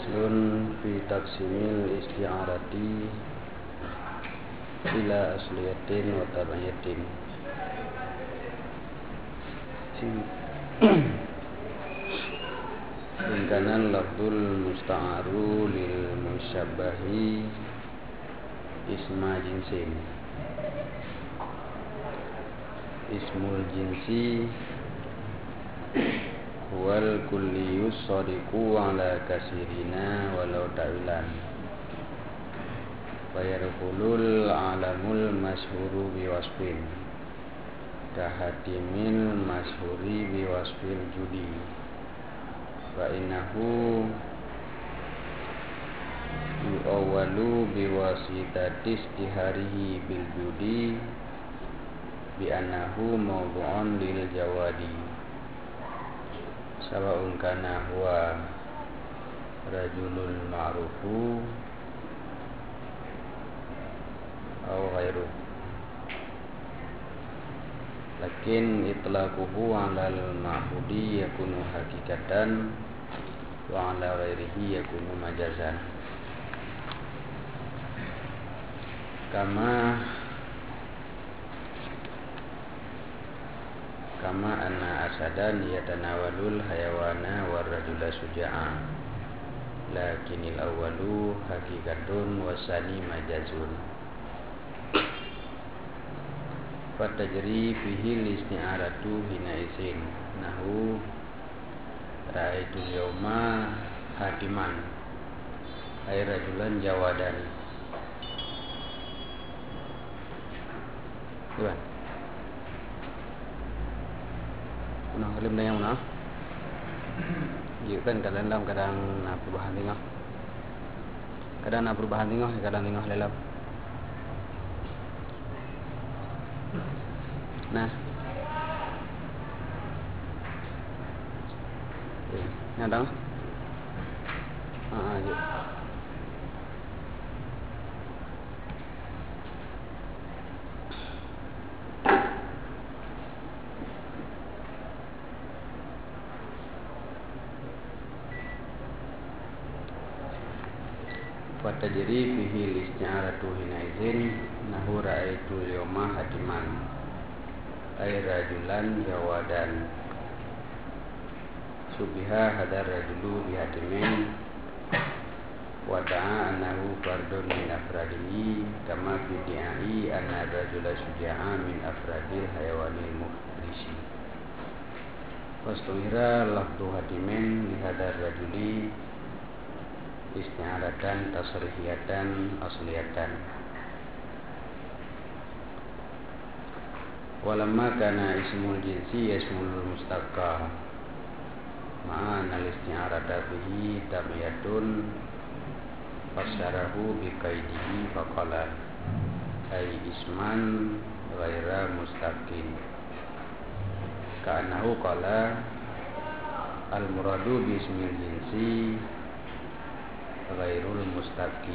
Faslun fi taqsimil isti'arati ila asliyatin wa tabiyatin. Ingkanan lafdul musta'aru lil musyabbahi isma jinsin. Ismul jinsi wal kulliyus sadiqu ala kasirina walau ta'ilan. Fayarkulul alamul masyhuru biwasfin kahatimil masyhuri biwasfil judi. Fa innahu yu'awwalu biwasitati istiharihi bil judi bi annahu mawdu'un lil jawadi. Sawa'un kana huwa rajulun ma'rufu aw ghairu, lakin itlaquhu 'alal ma'budi yakunu hakikatan wa 'ala ghairihi yakunu majazan. Kama anna asadan yatanawalul hayawana war rajula suja'a, lakinil awwalu hakikatun wasani majazun. Fatajri fihi isti'aratu hina isin nahu ra'aitu yawma hakiman ay rajulan jawadan. Iya. Unang halim na yung na kan kadang dalam kadang na perubahan tinggal kadang na perubahan tinggal kadang tinggal lelam nah nyadang aja Fatajri fihi isti'aratu hina izin nahu ra'aitu yawma hatiman ay rajulan jawadan. Subiha hadar rajulu bihatimin wa da'a annahu fardun min afradihi kama fi di'ai anna rajula suja'a min afradil hayawanil mufrisi. Fastuhira lafdu hatimin li hadar rajuli isti'aratan tasrihiyatan asliyatan. Walamma kana ismul jinsi ismul mustaqqa ma'ana al-isti'arata fihi tamiyatun fasyarahu biqaidihi faqala ay isman ghaira mustaqin ka'annahu qala al-muradu bi ismil jinsi ghairul mustaqi.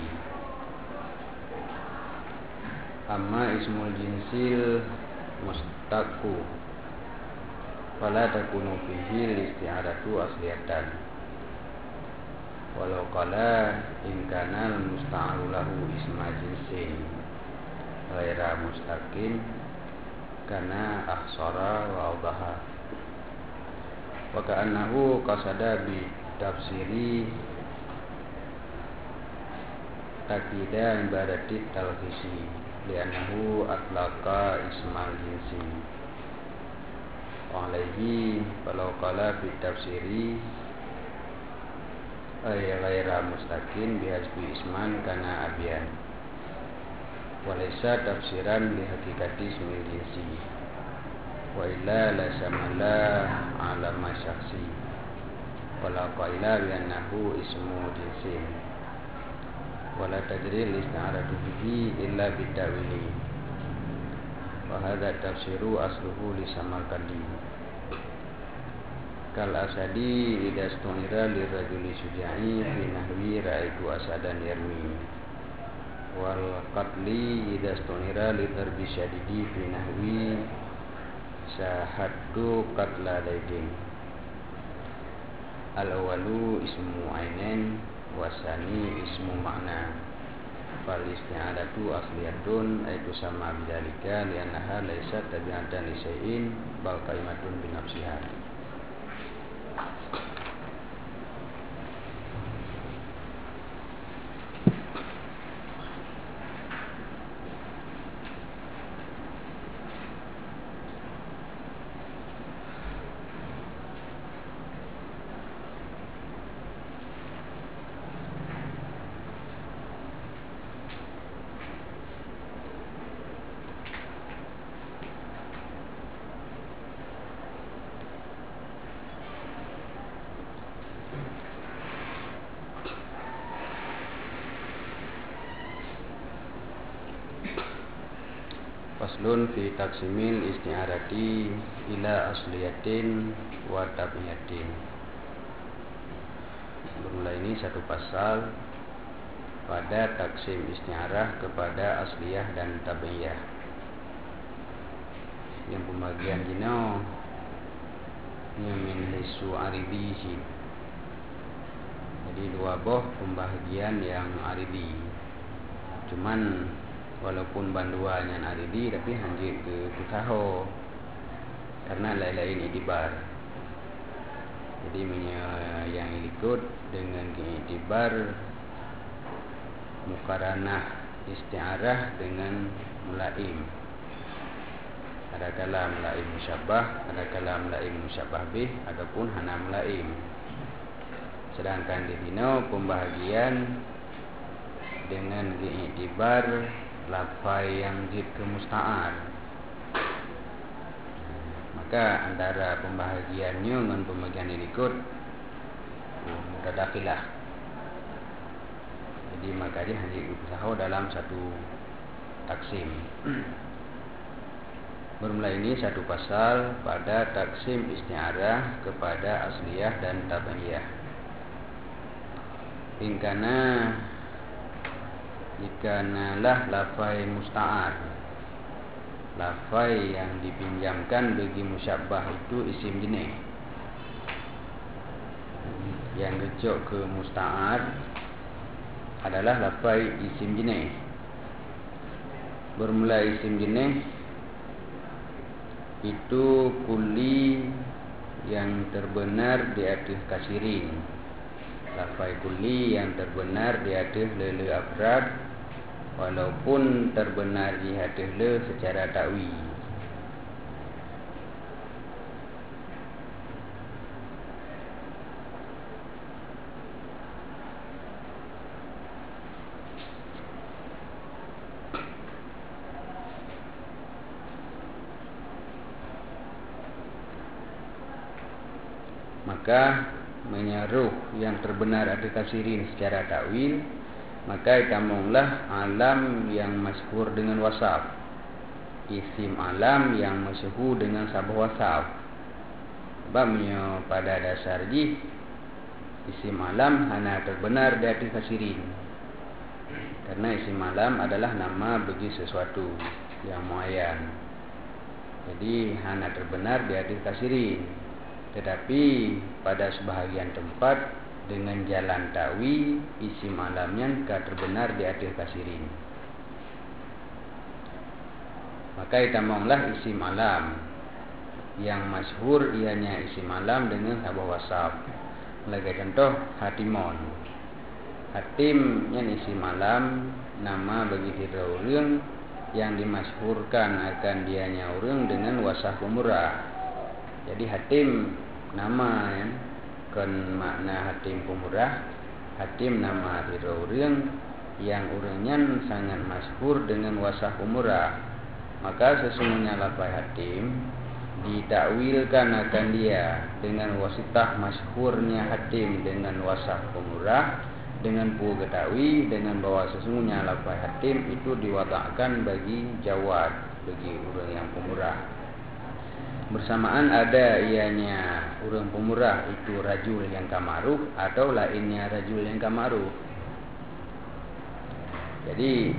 Amma ismul jinsil mustaqu fala takunu fihi isti'aratu asliyatan walau qala in kana al-musta'aru lahu isma jinsin ghaira mustaqin kana ahsara wa awdaha wa ka'annahu qasada bi tafsiri takida ibadati talhisi li'annahu atlaqa ismal jinsi wa alaihi walau qala fi tafsiri ay ghaira mustaqin bihasbi isman kana abian walaysa tafsiran li hakikati ismil jinsi wa illa la samala ala masyaksi wala qaila li'annahu ismu jinsin wala tajri isti'aratu bihi illa bidawili wa hadha tafsiru asluhu li Samarkandi kal asadi idza stunira lirajuli suja'i fi nahwi ra'aitu asadan yarmi wal qatli idza stunira lidarbi syadidi fi nahwi syahadtu qatla laidin. Al-awalu ismu ainin wasani ismu makna. Fal isti'adatu asliyatun aitu sama bidzalika li'annaha laysat tabi'atan li syai'in bal kalimatun bi nafsiha. Faslun fi taqsimil isti'arati ila asliyatin wa tabiyatin. Bermula ini satu pasal pada taksim isti'arah kepada asliyah dan tabi'iyah. Yang pembagian jino min hisu aridihi. Jadi dua boh pembagian yang aridi. Cuman walaupun banduanya aridi tapi hanjir ke kutaho karena lain-lain itibar. Jadi yang ikut dengan itibar mukaranah isti'arah dengan mulaim. Ada kala mulaim musyabbah, ada kala mulaim musyabbah bih, adapun hana mulaim. Sedangkan di sini pembahagian dengan itibar lafai yang jid ke musta'ar. Maka antara pembahagiannya dengan pembagian yang ikut mutadakilah. Jadi maka dia hanya usaha dalam satu taksim. Bermula ini satu pasal pada taksim isti'arah kepada asliyah dan tabi'iyah. Jikanalah lafai musta'ar, lafai yang dipinjamkan bagi musyabbah itu isim jenis. Yang rujuk ke musta'ar adalah lafai isim jenis. Bermula isim jenis itu kulli yang terbenar di atas kasirin. Lafai kulli yang terbenar di atas lele afrad walaupun terbenar di atas le secara takwi. Maka menyeruh yang terbenar ada kasirin secara takwil, maka itamonglah alam yang masyhur dengan wasaf, isim alam yang masyhur dengan sabah wasaf. Sebabnya pada dasar isim alam hanya terbenar dari kasirin, karena isim alam adalah nama bagi sesuatu yang muayyan. Jadi hanya terbenar dari kasirin. Tetapi pada sebahagian tempat dengan jalan takwi isim alamnya terbenar di atas kasirin. Maka itamonglah isim alam yang masyhur ianya isim alam dengan sabah wasaf. Sebagai contoh hatimon. Hatim yang isim alam nama bagi tiga orang yang dimasyhurkan akan dianya orang dengan wasaf pemurah. Jadi hatim nama kan makna hatim pemurah. Hatim nama tiga orang yang orangnya sangat masyhur dengan wasaf pemurah. Maka sesungguhnya lafaz hatim ditakwilkan akan dia dengan wasitah masyhurnya hatim dengan wasaf pemurah, dengan ketahui dengan bahwa sesungguhnya lafaz hatim itu diwatakkan bagi jawad, bagi orang yang pemurah. Bersamaan ada ianya orang pemurah itu rajul yang kamaruf atau lainnya rajul yang kamaruf. Jadi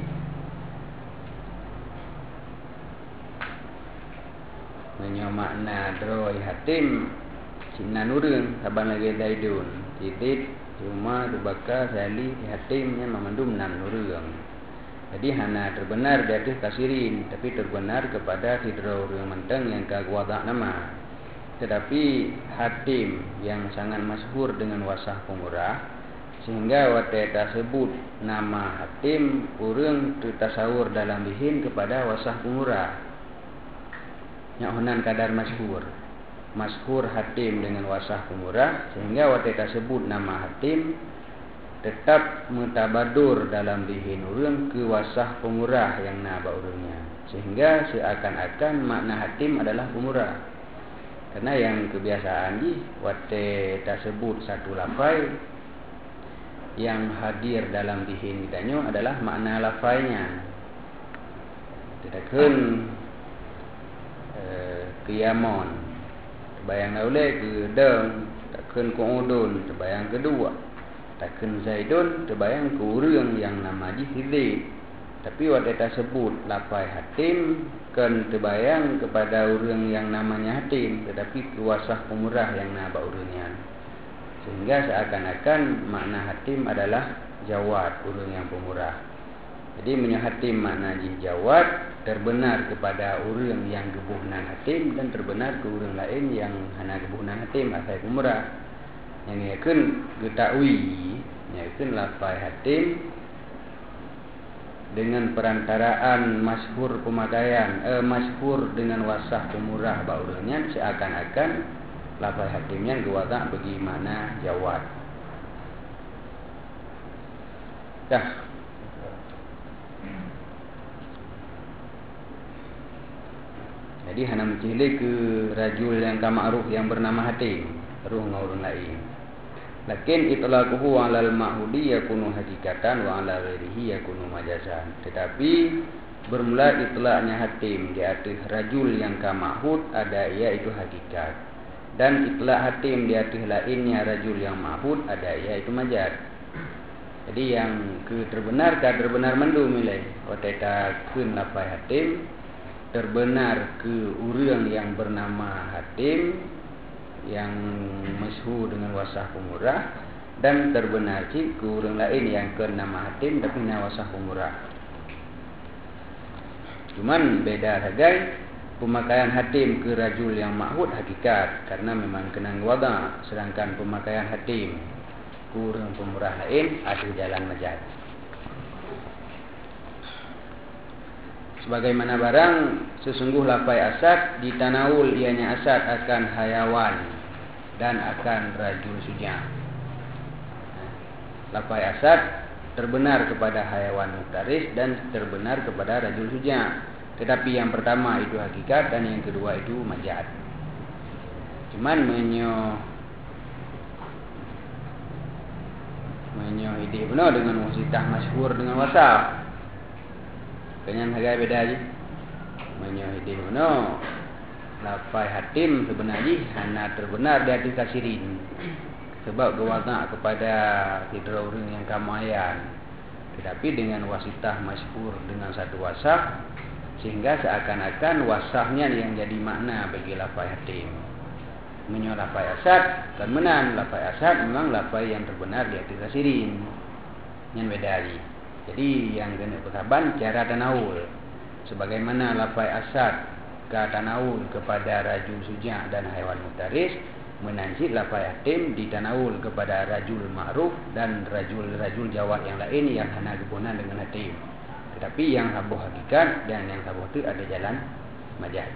makna droi hatim sinan urang saban lagi daidun. tidit, cuma, dubaka, sali, hatim yang memandum 6 nurung. Jadi hana terbenar di atas kasirin, tapi terbenar kepada hidro urang menteng yang kagwada nama. Tetapi hatim yang sangat masyhur dengan wasah pemurah, sehingga wate tersebut nama hatim urang tasawur dalam bihin kepada wasah pemurah. Yang hunan kadar masyhur hatim dengan wasah pemurah, sehingga wate tersebut nama hatim tetap mutabadur dalam bihin urang ke wasah pemurah yang naba urangnya, sehingga seakan-akan makna hatim adalah pemurah. Karena yang kebiasaan di wate tersebut satu lafai yang hadir dalam bihin danyo adalah makna lafainya. Tidakkan qiyamon terbayang oleh ke deng, takkan kuudun terbayang kedua, takkan zaidun terbayang ke urang yang nama Hidid. Tapi wate tersebut lafai hatim kan terbayang kepada urang yang namanya hatim, tetapi kuasah pemurah yang naba urangnya, sehingga seakan-akan makna hatim adalah jawad, urang yang pemurah. Jadi menyahatim makna jawad terbenar kepada urang yang gebuhnan hatim, dan terbenar ke urang lain yang hana gebuhnan hatim asal pemurah. Yang iakan getakwi, iakan lafai hatim dengan perantaraan masyhur pemakaian, masyhur dengan wasah pemurah baurangnya, seakan-akan lafai hatimnya gewata bagi makna jawad. Dah. Jadi hana mencilih ke rajul yang kama'ruf yang bernama hatim, ruh ngurun lain. Lakin itlaquhu 'alal ma'hudi yakunu hakikatan wa 'ala ghairihi yakunu majazan. Tetapi bermula itlaqnya hatim di atas rajul yang kama'hud ada ia itu hakikat, dan itlaq hatim di atas lainnya rajul yang ma'hud ada ia itu majaz. Jadi yang ke terbenar mendum nilai wateta keun lafai hatim terbenar ke urang yang bernama hatim yang masyhur dengan wasah pemurah, dan terbenar ke urang lain yang ke nama hatim tapi nama wasah pemurah. Cuman beda saja pemakaian hatim ke rajul yang ma'hud hakikat, karena memang kena wada, sedangkan pemakaian hatim ke urang pemurah lain ada jalan majaz. Sebagaimana barang sesungguh lafai asad ditanawul ianya asad akan hayawan dan akan rajul suja. Lafai asad terbenar kepada hayawan mutaris dan terbenar kepada rajul suja. Tetapi yang pertama itu hakikat dan yang kedua itu majaz. Cuman menyo ide benar dengan wasitah masyhur dengan wasaf. Kenyan harga beda aja. Menyo ide benar lafai hatim sebenarnya hanya terbenar di atas kasirin, sebab gewata kepada hidro urang yang kamayan, tetapi dengan wasitah masyhur dengan satu wasaf, sehingga seakan-akan wasafnya yang jadi makna bagi lafai hatim. Menyo lafai asad kan menan lafai asad memang lafai yang terbenar di atas kasirin, yang beda aja. Jadi yang kena pertaban cara tanawul, sebagaimana lafai asad ka tanawul kepada rajul suja' dan haiwan mutaris, menanjid lafai hatim ditanawul kepada rajul ma'ruf dan rajul jawad yang lain yang hana gebunan dengan hatim. Tetapi yang sabuh hakikat dan yang sabuh itu ada jalan majaz.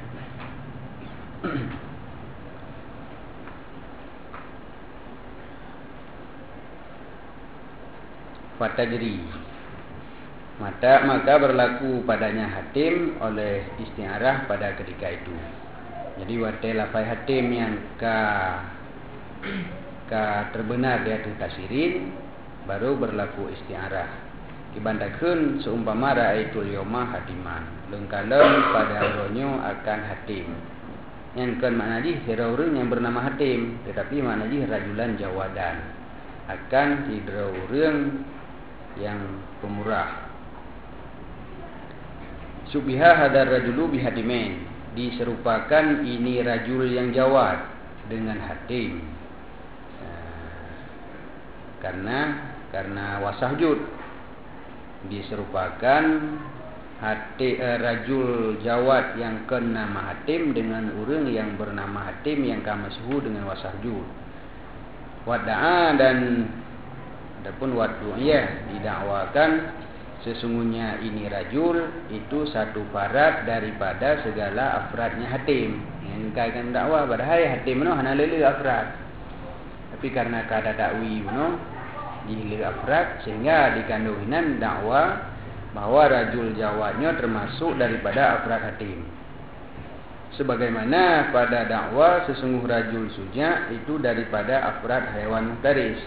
Fatajri, maka berlaku padanya hatim oleh isti'arah pada ketika itu. Jadi wate lafai hatim yang ka terbenar di atas kasirin baru berlaku isti'arah. Kibandakeun seumpama raaitul yoma hatiman, lengkalem pada ronyo akan hatim. Yang kan maknanya hiraurun yang bernama hatim, tetapi maknanya rajulan jawadan akan hiraurun yang pemurah. Subbiha hadar rajulu bihatimin, diserupakan ini rajul yang jawad dengan hatim. karena wasahjud diserupakan rajul jawad yang nama hatim dengan urang yang bernama hatim yang kamasuhu dengan wasahjud. Wada'a dan adapun wad'u'iyah didakwakan sesungguhnya ini rajul itu satu farad daripada segala afradnya hatim. Yang kaitan dakwah padahal hatim no hana lele afrad. Tapi karena kada dakwi no dihile afrad sehingga dikandunginan dakwah bahwa rajul jawadnya termasuk daripada afrad hatim. Sebagaimana pada dakwah sesungguh rajul suja itu daripada afrad haiwan muftaris.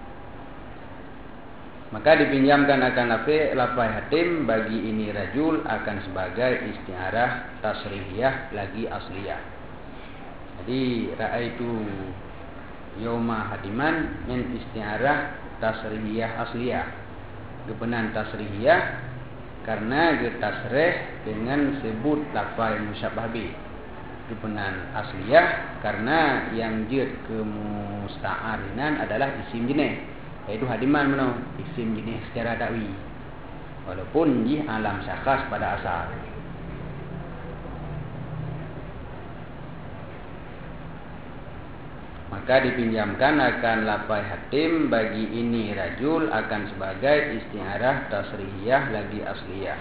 Maka dipinjamkan akan lafai hatim bagi ini rajul akan sebagai isti'arah tasrihiyah lagi asliyah. Jadi ra'aitu yawma hatiman min isti'arah tasrihiyah asliyah. Kebenaran tasrihiyah karena getasreh dengan sebut lafai musyabbah bi. Kebenaran asliyah karena yang jid ke musta'arinan adalah isim jenis. Itu hadiman mano isim jenis secara dakwi walaupun di alam syakhs pada asal. Maka dipinjamkan akan lafai hatim bagi ini rajul akan sebagai isti'arah tasrihiyah lagi asliyah.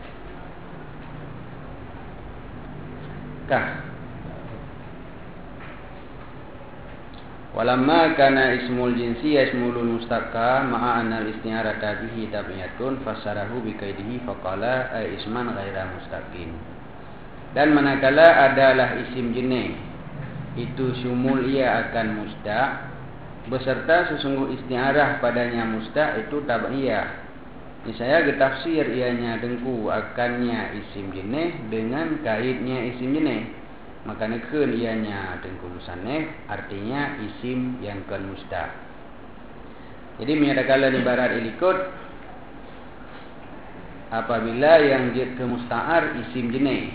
Walamma kana ismul jinsi yasmulul mustaqqa ma'a anna al-isti'arata bihi tabiyatun fassarahu biqaidihi faqala ay isman ghaira mustaqim. Dan manakala adalah isim jenis itu syumul ia akan mustaq beserta sesungguh isti'arah padanya mustaq itu tabiyah. Misalnya getafsir ianya dengku akannya isim jenis dengan kaidnya isim jenis. Maka nekun ianya dengku musannif artinya isim yang kan mustaq. Jadi menyatakan ibarat ilikut apabila yang jid ke musta'ar isim jenis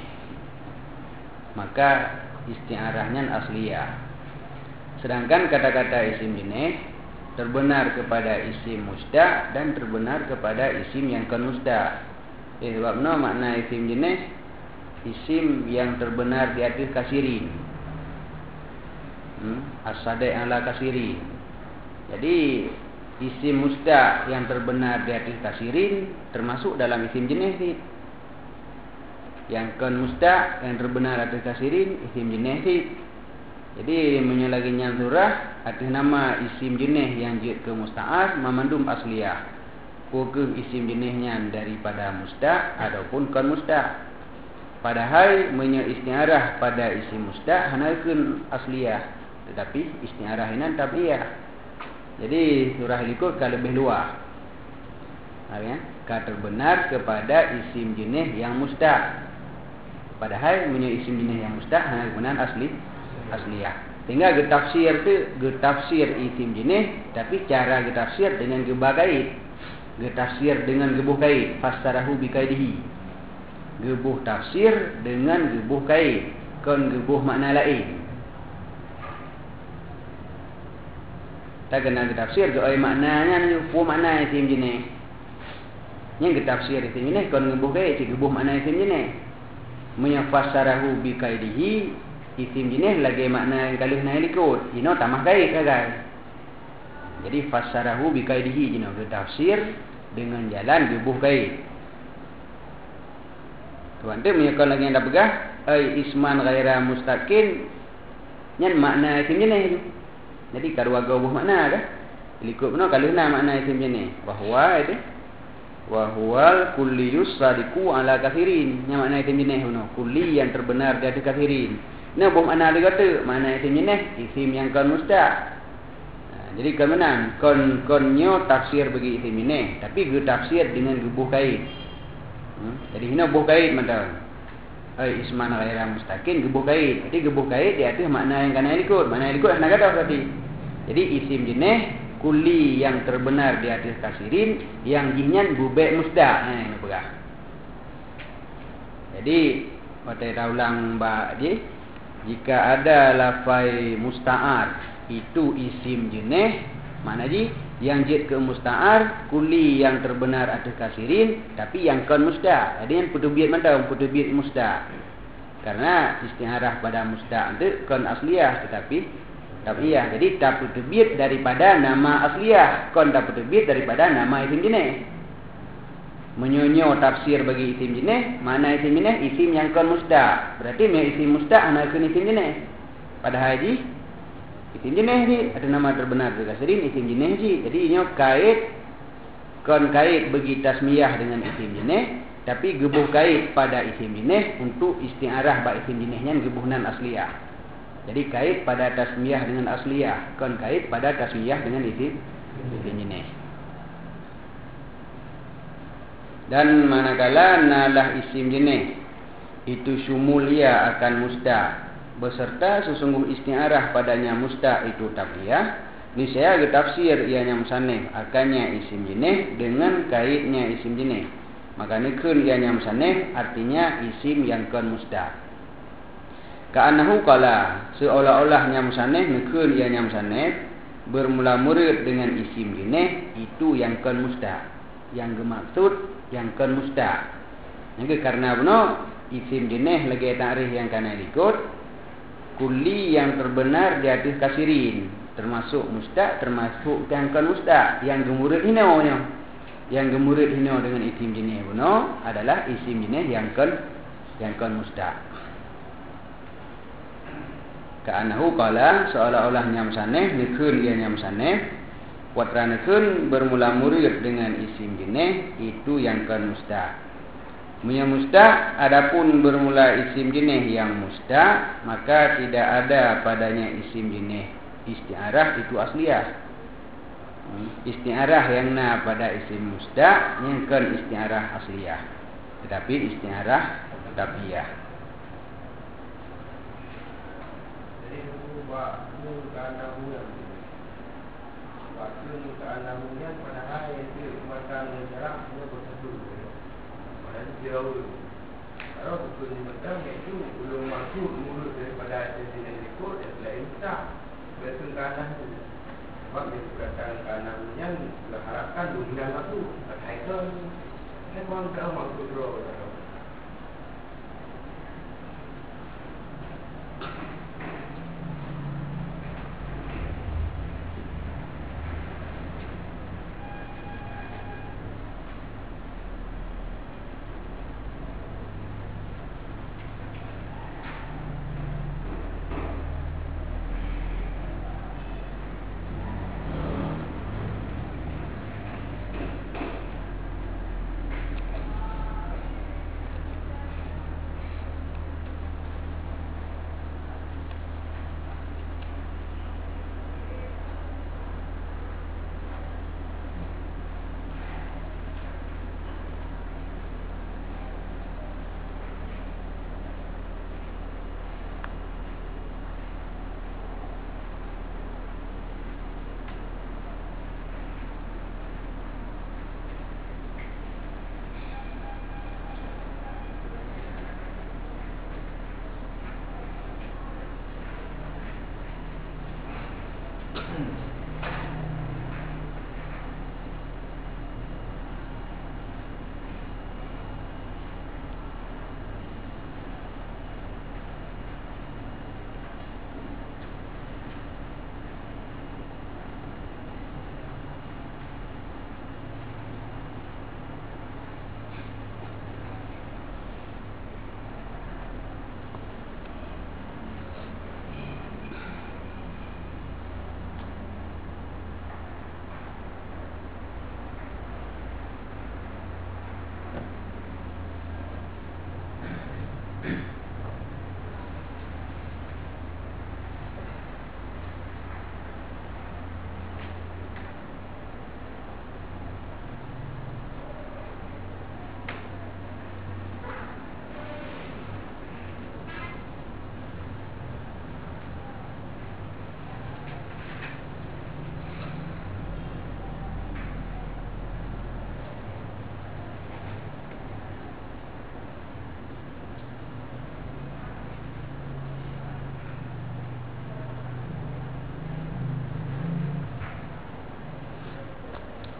maka isti'arahnya asliyah. Sedangkan kata-kata isim jenis terbenar kepada isim mustaq dan terbenar kepada isim yang kan mustaq. Sebab no makna isim jenis isim yang terbenar di atas kasirin. As-sadai ala kasirin. Jadi isim mustaq yang terbenar di atas kasirin termasuk dalam isim jenis ni. Yang kan mustaq yang terbenar atas kasirin isim jenis ni. Jadi menyalaginya surah atas nama isim jenis yang jid ke musta'ar memandum asliyah. Bukan isim jenisnya daripada mustaq ataupun kan mustaq. Padahal isti'arah pada isim mustaq hanakeun asliyah tetapi isti'arah ini tabiyah. Jadi surah likut ka lebih luas. Ya, ka terbenar kepada isim jenis yang mustaq. Padahal isim jenis yang mustaq hanakeun asliyah. Sehingga getafsir tu getafsir isim jenis tapi cara getafsir dengan gebah kait. Getafsir dengan gebuh kait fassarahu biqaidihi. Gebuh tafsir dengan gebuh kait, kon gebuh makna lain. Tak kena tafsir ke maknanya ni fu makna isim jenis. Yang tafsir isim jenis kon gebuh kait, gebuh makna isim jenis. Menyafassarahu biqaidihi isim jenis lagi makna yang kalih naik ikut. Ino tambah kait kan. Jadi fassarahu biqaidihi ino tafsir dengan jalan gebuh kait. Tuan tu menyekal lagi yang dah pegah isman ghaira mustaqin nyan makna isim jenis tu. Jadi karwaga buh makna dah. Likut benar kalau nak makna isim jenis bahwa itu wa huwal kulliyus sadiqu ala kathirin. Yang makna isim jenis benar kulli yang terbenar di atas kathirin. Nah buh makna dia kata makna isim jenis isim yang kan mustaq. Jadi kan menang konyo tafsir bagi isim jenis tapi ge tafsir dengan gebuh kait. Jadi hina gebuh kait macam isman ghaira mustaqin gebuh kait. Jadi gebuh kait dia tu makna yang kana ikut. Makna ikut nak kata tadi. Jadi isim jenis kulli yang terbenar di atas kasirin yang jinyan bubek mustaq. Ini berah. Jadi pada ulang ba dia jika ada lafai musta'ar itu isim jenis Maknanya yang jid ke musta'ar, kuli yang terbenar ada kasirin, tapi yang kon musta. Jadi yang putu biat mana? Putu biat musta. Karena isti'arah pada musta itu kon asliyah, tetapi tabiah. Jadi tak putu biat daripada nama asliyah, kon tak putu biat daripada nama isim jenis. Menyonyo tafsir bagi isim jenis, mana isim jenis? Isim yang kon musta. Berarti isim musta anak kun isim jenis. Padahal haji isim jenis ni ada nama terbenar juga sering isim jenis ji. Jadi ini kait kon kait bagi tasmiyah dengan isim jenis, tapi gebuh kait pada isim jenis untuk isti'arah ba isim jenisnya gebuhnan asliyah. Jadi kait pada tasmiyah dengan asliyah, kon kait pada tasmiyah dengan isim jenis. Dan manakala nalah isim jenis itu syumulia akan musta, beserta sesungguh isti'arah padanya musta itu tabiah, niscaya tafsir ianya musannif akannya isim jenis dengan kaitnya isim jenis. Maka nikun ianya musannif artinya isim yang kon musta. Ka'annahu qala, seolah-olahnya musannif nikun ianya musannif bermula murid dengan isim jenis itu yang kon musta, yang bermaksud yang kon musta. Jadi karena benar isim jenis lagi ta'rif yang kana ikut kuli yang terbenar di atas kasirin, termasuk musta, termasuk yang kon musta, yang gemurid hino nya. Yang gemurid hino dengan isim jenis benar adalah isim jenis yang kon musta. Ka'annahu qala, seolah-olahnya musannif nikun ianya musannif watranakun bermula murid dengan isim jenis itu yang kon musta. Punya musta, adapun bermula isim jenis yang musta, maka tidak ada padanya isim jenis isti'arah itu asliyah. Isti'arah yang na pada isim musta yang kon isti'arah asliyah, tetapi isti'arah tabiah. Jadi waktu keanamunya padahal itu makan jarak dia bersatu. Jauh. Kalau betul betul itu belum masuk mulut daripada jenis ikut dan lain tak betul kanan tu. Sebab dia katakan kanannya berharapkan dunia masuk. Kaitan memang tak masuk roh.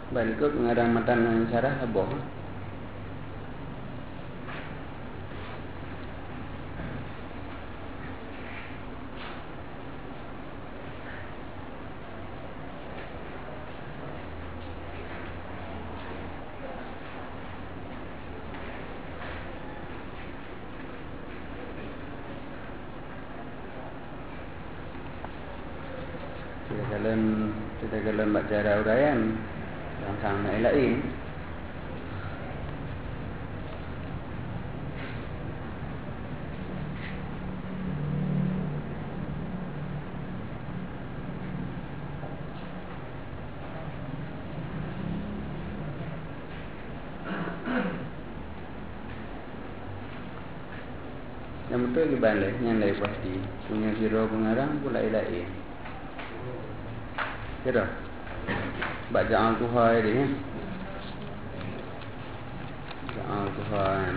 Balik ikut mengarang matan syarah aboh. Kita kalian baca cara uraian yang sangat lain. Yang betul dibalik, yang lain pasti punya siro pengarang pula lain. Kira bacaan Tuhan ini, bacaan Tuhan,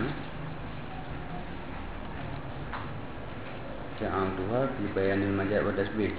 bacaan Tuhan dibayanin majak pada tasbih.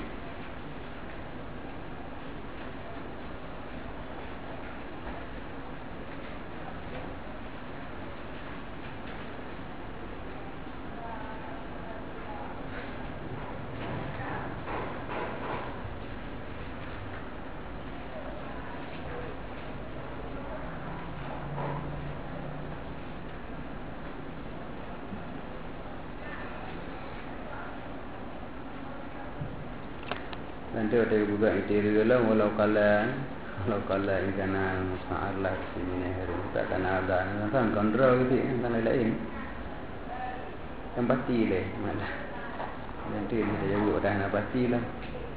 Nanti ada juga itu dalam walau kala ingkana musta'arlah sini hari tak kena ada kan kontrol gitu kan lain yang pasti leh malah nanti kita jawab dah nak pasti lah.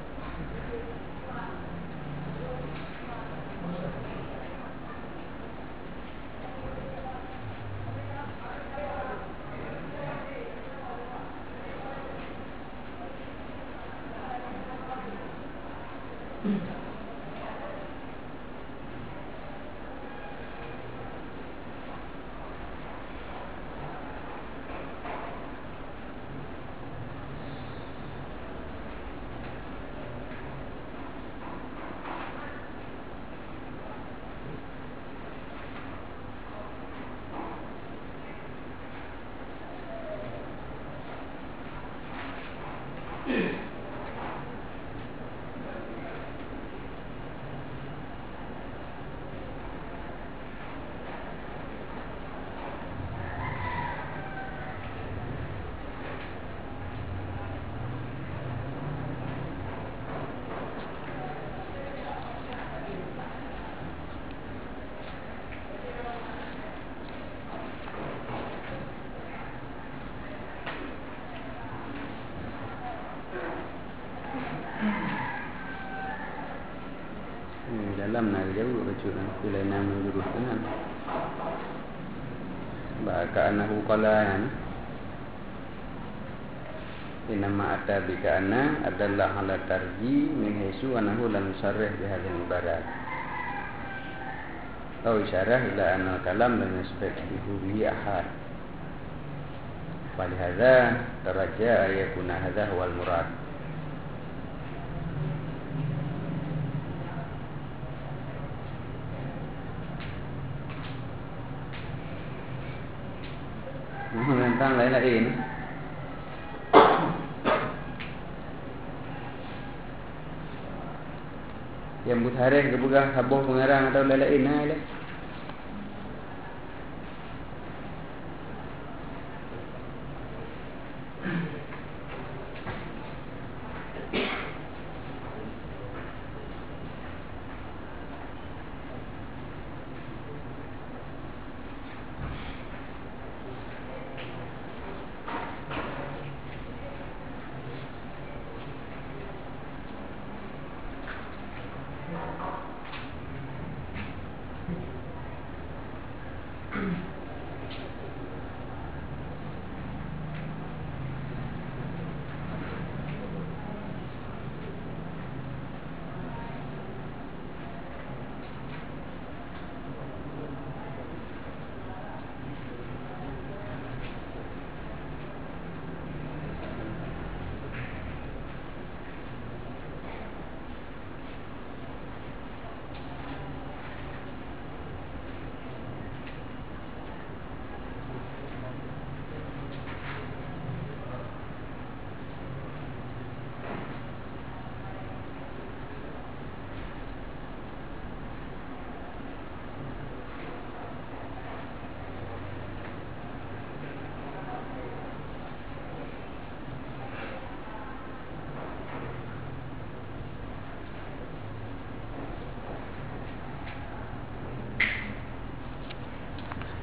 Dalam nak jauh baca pilih nama jurus dengan ba'ka'anahu qalayan inama ata bika'ana adalah ala tarji min haisu anahu lam yusarrih bihadil ibarat atau isyarah ila anal kalam lam yasbihu bihi ahad falihadza taraja ayakuna hadha huwal murad. Tentang lain-lain yang mutharih kebuka habuh pengarang atau lain-lain lah.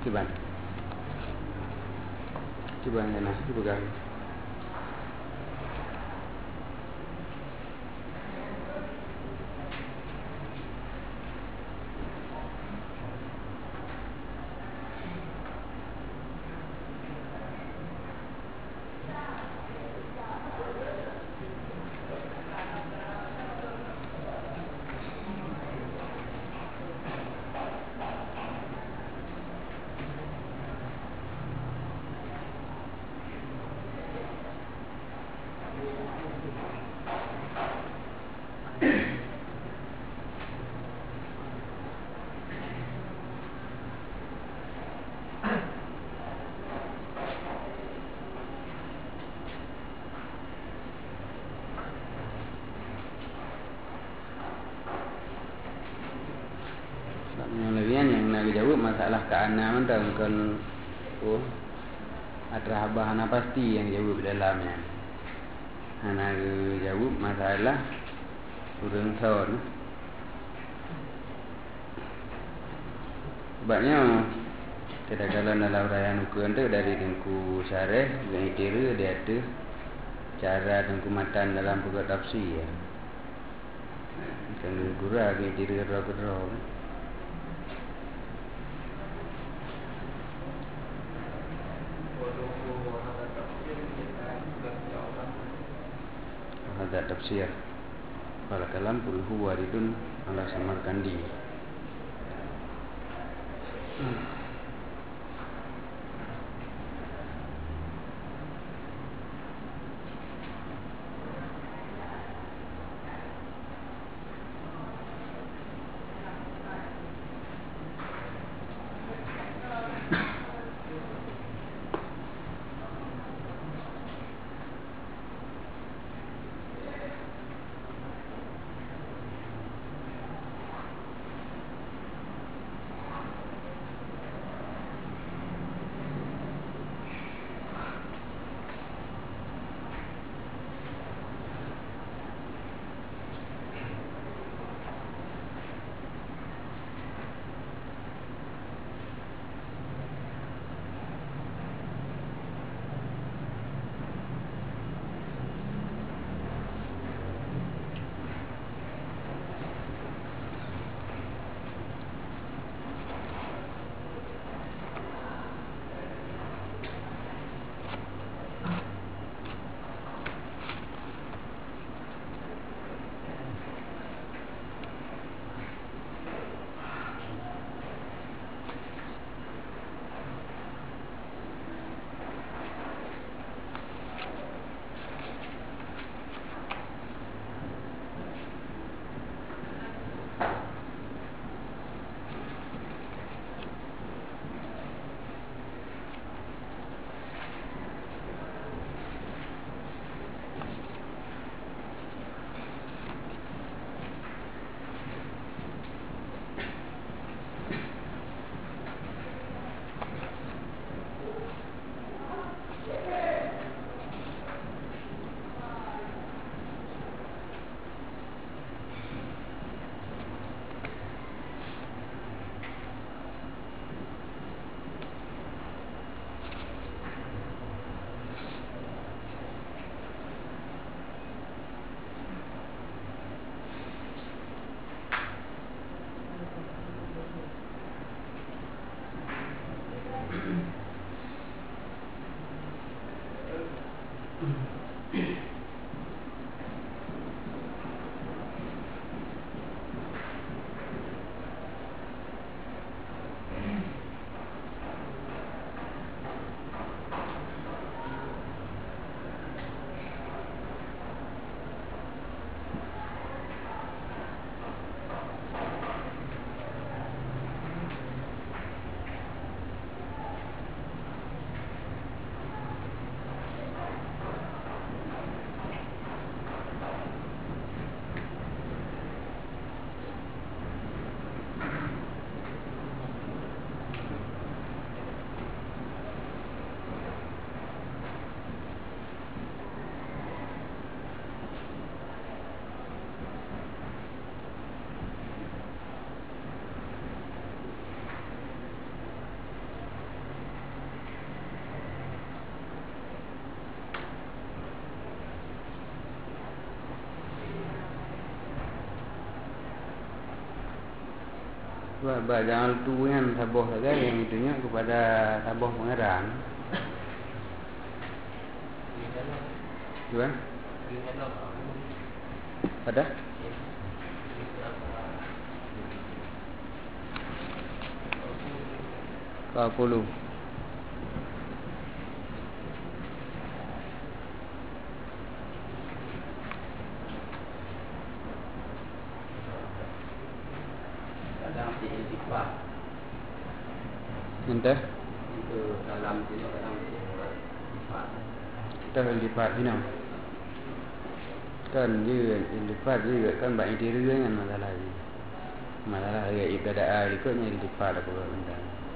Coba. Coba sana, coba kan. Yang nak jawab masalah keanehan kan ada bahan pasti yang jawab dalamnya. Nak jawab masalah urang son. Sebabnya kadang-kadang dalam rayaan ukuran tu dari tengku syarah yang kira dia ada cara tengku matan dalam buku tafsir. Kan gurau yang kira roh-roh. Ada tafsir pada kalam qul huwa waridun ala Samarkandi. Sebab jangan tu kan tabuh saja yang tunjuk kepada tabuh pengarang. Juga? Ada? Kau puluh. Entah? Itu dalam Dah lipat ni nak. Kan dia lipat dia kan banyak diri kan masalah ni. Masalah dia ibadah ikutnya lipat apa benda.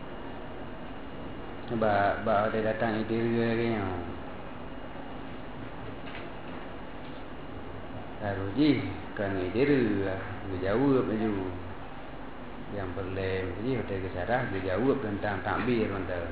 Sebab ada datang diri lagi yang taruh je kan diri dia jawab je. Yang perlem jadi hotel kesarah dia jawab tentang takbir mantan.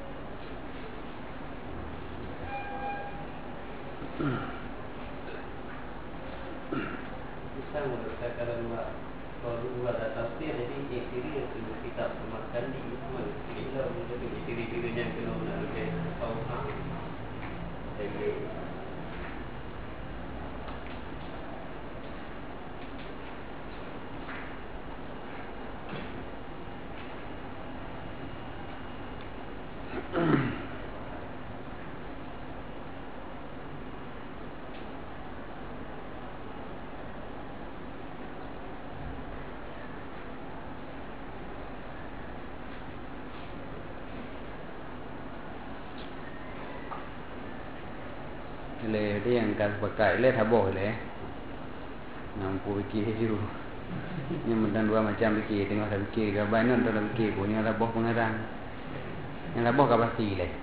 Bisa menurut kalau dua tafsir jadi ciri itu kita semakan di semua kita menjadi ciri-cirinya kena menjadi faham jadi le dia yang kan pakai le tabuh le. Nampu fikir tu. Ni mendan dua macam fikir tengok dah fikir gambar non dalam fikir punya tabuh pengarang. Yang tabuh kau pasti le.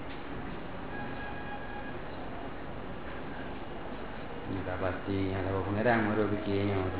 Ni dah pasti yang tabuh pengarang baru fikirnya tu.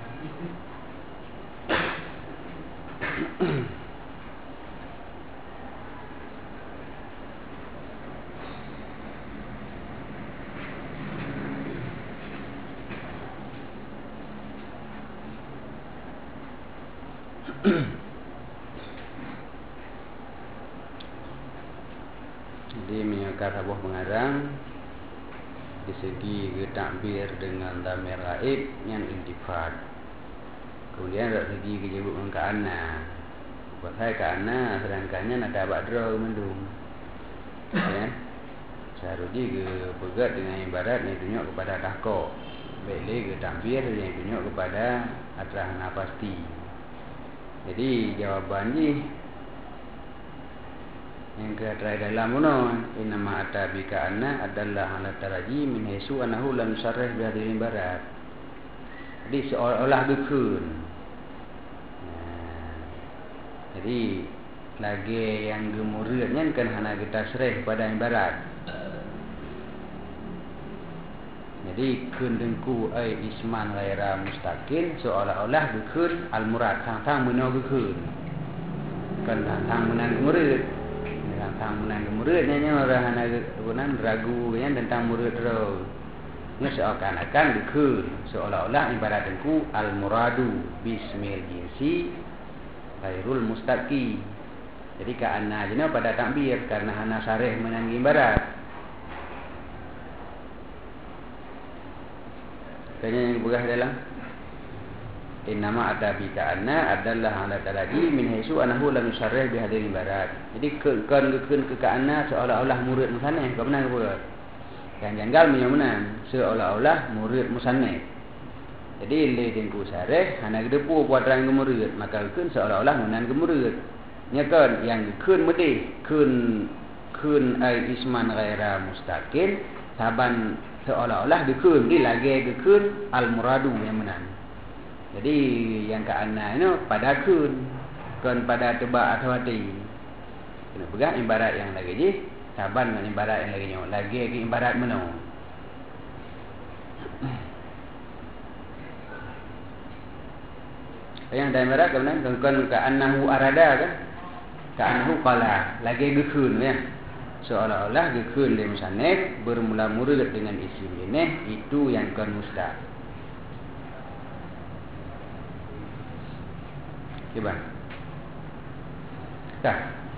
Jadi menyangka tabuh pengarang di segi takbir dengan dhamir gaib yang intifad. Kemudian dari segi kejebukan keana. Pasal keana sedangkannya ada badra mendung. Ya. Seharusnya ke pegat dengan ibarat yang tunjuk kepada tahqiq. Baiklah ke takbir yang tunjuk kepada atrahana pasti. Jadi jawapan ni yang keterai dalam mana inama atabika anna adalah ala taraji min haisu annahu lam sarih bi hadil ibarat. Jadi seolah-olah dukun. Jadi lagi yang gemuridnya kan hana kita serih pada ibarat. Jadi kun dengku ai isman ghaira mustaqil seolah-olah dukun al-murad tang meno dukun. Kan tang menan murid. Tang menan murid nya orang hana gunan ragu kan tentang murid terus. Ni seakan-akan dukun seolah-olah ibarat dengku al-muradu bismil jinsi ghairul mustaqi. Jadi kaana jena pada takbir karena hana sarih menan ibarat. Yang berah dalam innama atabika anna adalah ala talaji min haisu annahu lam yusarrih bi hadil ibarat. Jadi kan ke anna seolah-olah murid musannif kau benar pula. Yang janggal punya menang seolah-olah murid musannif. Jadi le dengku sarih hana gedepu buat terang ke murid maka kun seolah-olah menan ke murid. Nya kan yang kun medih kun ai isman ghaira mustaqil saban seolah-olah dukun dia lagi dukun al-muradu yang menang. Jadi yang ke anna ini pada kun pada tebak atau hati. Kena pegang ibarat yang lagi je saban dengan ibarat yang lagi nyo lagi ke ibarat mana. Yang dalam ibarat kemudian kan ke annahu arada kan ke annahu qala lagi dukun ya. Seolah-olah dukun li musannif bermula murid dengan isim ini itu yang kan mustaq. Gimana? mustah.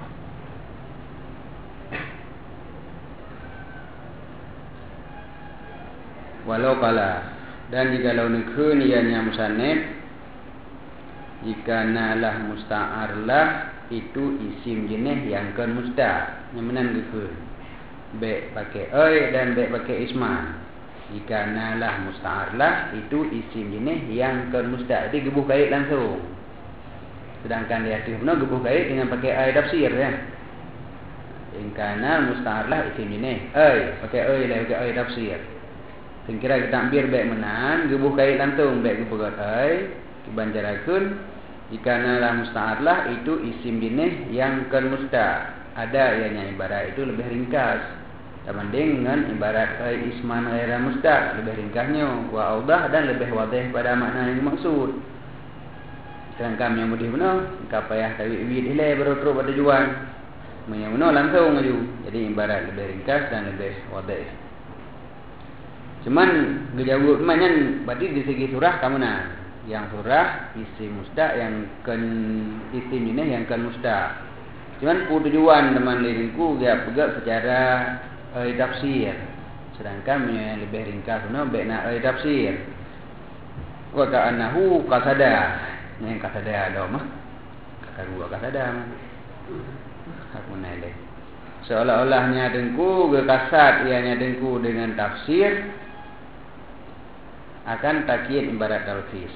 Walau kala, dan jikalau nekun ianya musannif, jika nalah musta'arlah itu isim jenis yang kan mustah, yang menan gekun. Baik pakai ai dan baik pakai isman. Jika nalah musta'arlah itu isim jenis yang kan mustah. Jadi gebuh kait langsung. Sedangkan di atas benar gebuh kait dengan pakai ai tafsir ya. Ingkana musta'arlah isim jenis ai, pakai ai dan pakai ai tafsir. Kira kita ambil baik menan, gebuh kait langsung baik gebuh ai, dibanjarakeun jika nalah musta'arlah itu isim jenis yang kan mustah. Ada ianya ibarat itu lebih ringkas berbanding dengan ibarat isman ghaira mustah, lebih ringkasnya wa audah dan lebih wadih pada makna yang dimaksud. Sedangkan yang mudih benar, engkau payah tawi wid hilai baru terus pada juan. Yang benar langsung maju. Jadi ibarat lebih ringkas dan lebih wadih. Cuman gejauh temannya berarti di segi surah kamu nah. Yang surah isim mustah yang kan isim ini yang kan mustah. Cuman tujuan teman lirinku dia pegang secara tafsir. Sedangkan yang lebih ringkas benar baikna tafsir. Wa ka'annahu qasada. Yang qasada ada mah. Kata gua qasada mah. Aku nilai. Seolah-olahnya dengku gekasat ianya dengku dengan tafsir akan takyid ibarat talqis.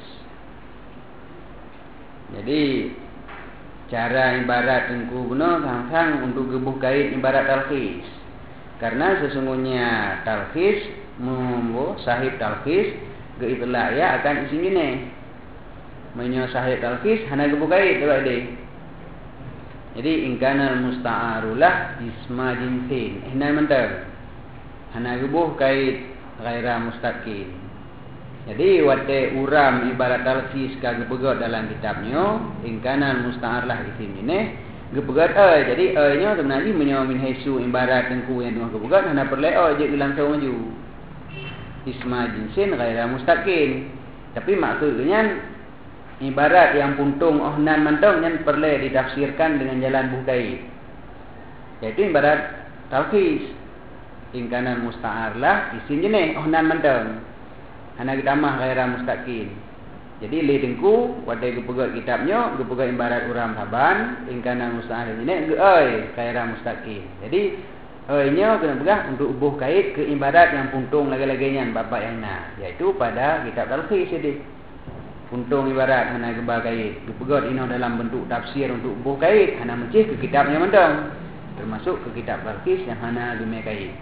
Jadi cara ibarat dengku guna sang-sang untuk gebuh kait ibarat talqis. Karena sesungguhnya talqis sahib talqis geitlaq ya akan isim jenis. Menyo sahib talqis hana gebuh kait dewa dia. Jadi ingkana musta'arulah isma jinsin. Hina mentar. Hana gebuh kait ghaira mustaqim. Jadi wate uram ibarat talqis kagak pegat dalam kitabnya ingkana musta'arlah isim ini gepegat jadi nya sebenarnya menyomin haisu ibarat tengku yang tengah gepegat hana perle je langsung maju isma jinsin ghaira mustaqim. Tapi maksudnya ibarat yang puntung ohnan mantong yang perle ditafsirkan dengan jalan bukai. Yaitu ibarat talqis ingkana musta'arlah isim jenis ohnan mantong. Hana kita mah ghaira mustaqim. Jadi li dengku wadai gepegat kitabnya gepegat ibarat uram saban ingkana musta'arlah ini ghaira mustaqim. Jadi nya kena pegang untuk ubuh kait ke ibarat yang puntung lagi-laginya bapa yang na, yaitu pada kitab talqis jadi. Puntung ibarat hana gebal kait gepegat ini dalam bentuk tafsir untuk ubuh kait hana mencih ke kitabnya mendong. Termasuk ke kitab talqis yang hana gemai kait.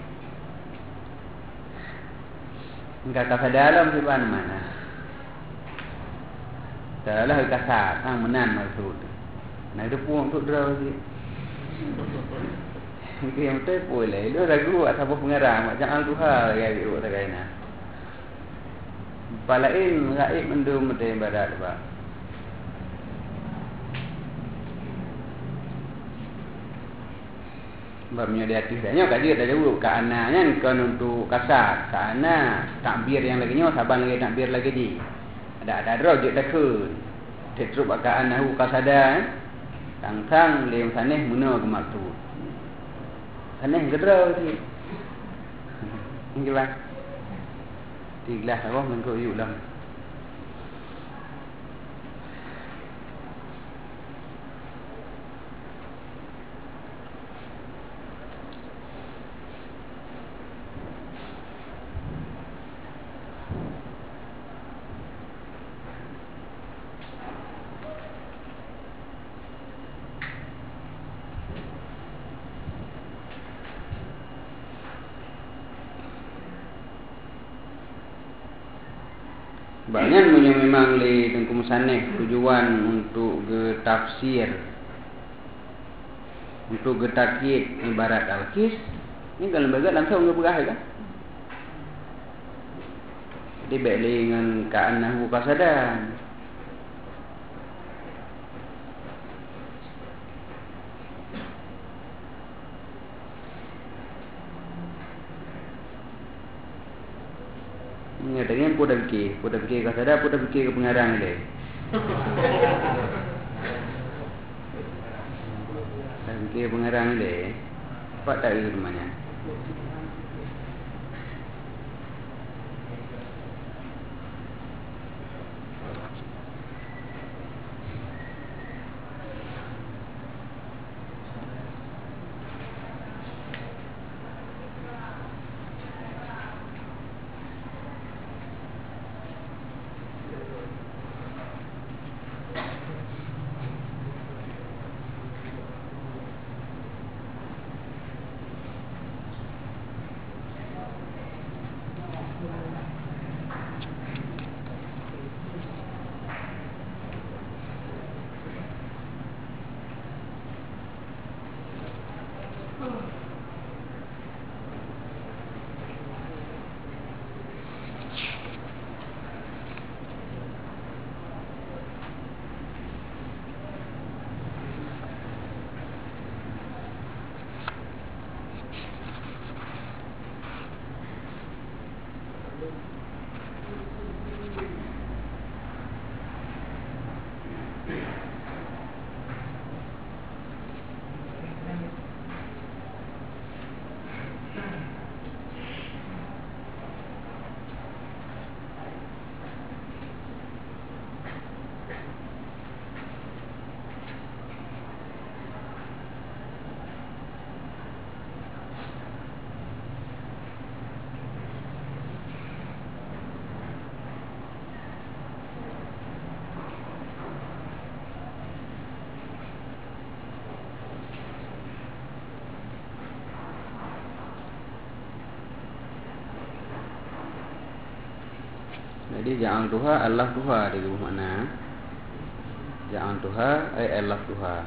Kata dalam siapa mana? Dalam kasar, menan maksud. Nah itu puang untuk draw sih. Yang tu boleh. Itu ragu atau pengarang macam al-duha ya itu terkena. Palain gaib mendum mesti barat pak. Babnya dia tidaknya kaji dah jauh ke ananya kan untuk kasar ke ana takbir yang lagi nya saban lagi takbir lagi di ada rojek dah ke terus ke anahu kasada tang-tang leung saneh muna ke maksud saneh gedra si inglah tiglah apa mengko yu lam banyak punya memang li tengku musannif tujuan untuk ke tafsir untuk ke takyid ibarat al-qis ni kan lembaga langsung ngepegah kan jadi baik dengan ka'annahu qasadan ni dengan poda fikir kasada poda fikir ke pengarang dia Dia pengarang dia. Pak tak ada rumahnya. Jadi jangan Tuhan, Allah Tuhan di mana? Jangan Tuhan, Allah Tuhan.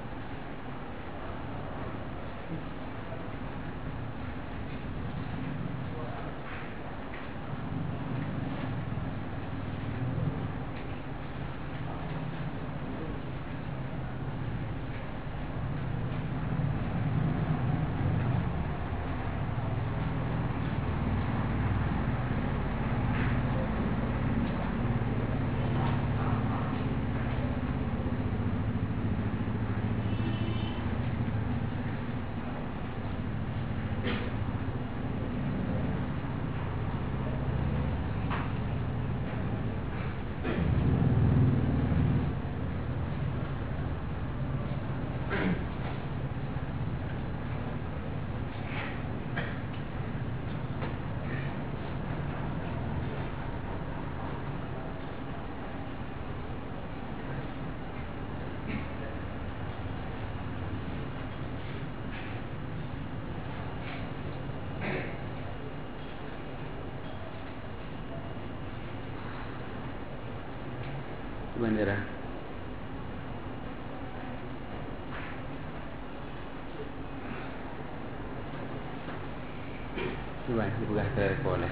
Bendera. Coba dibuka teleponnya.